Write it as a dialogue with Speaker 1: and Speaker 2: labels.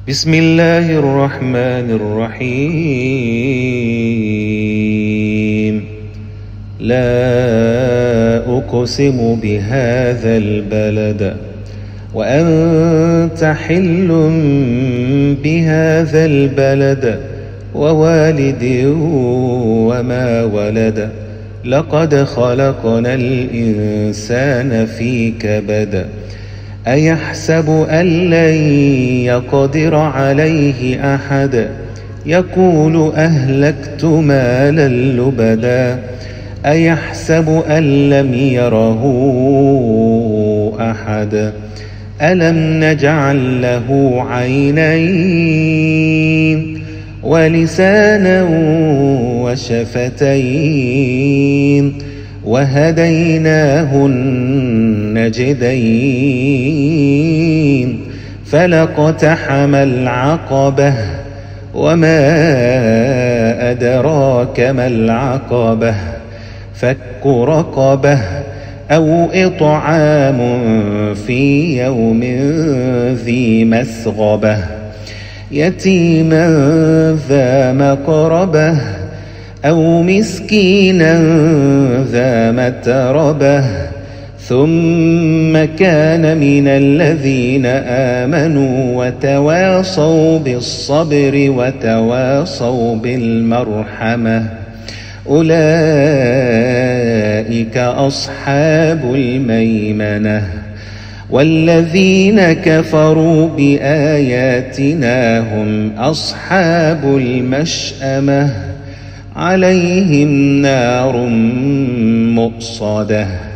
Speaker 1: بسم الله الرحمن الرحيم. لا أقسم بهذا البلد وأنت حل بهذا البلد ووالد وما ولد. لقد خلقنا الإنسان في كبد. أيحسب أن لن يقدر عليه أحد. يقول أهلكت مالا لبدا. أيحسب أن لم يره أحد. ألم نجعل له عينين ولسانا وشفتين وهديناه النجدين. فلاقتحم العقبة وما أدراك ما العقبة. فك رقبة أو إطعام في يوم ذي مسغبة يتيما ذا مقربة أو مسكينا ذا متربة ثم كان من الذين آمنوا وتواصوا بالصبر وتواصوا بالمرحمة. أولئك أصحاب الميمنة. والذين كفروا بآياتنا هم أصحاب المشأمة. عليهم نار مؤصدة.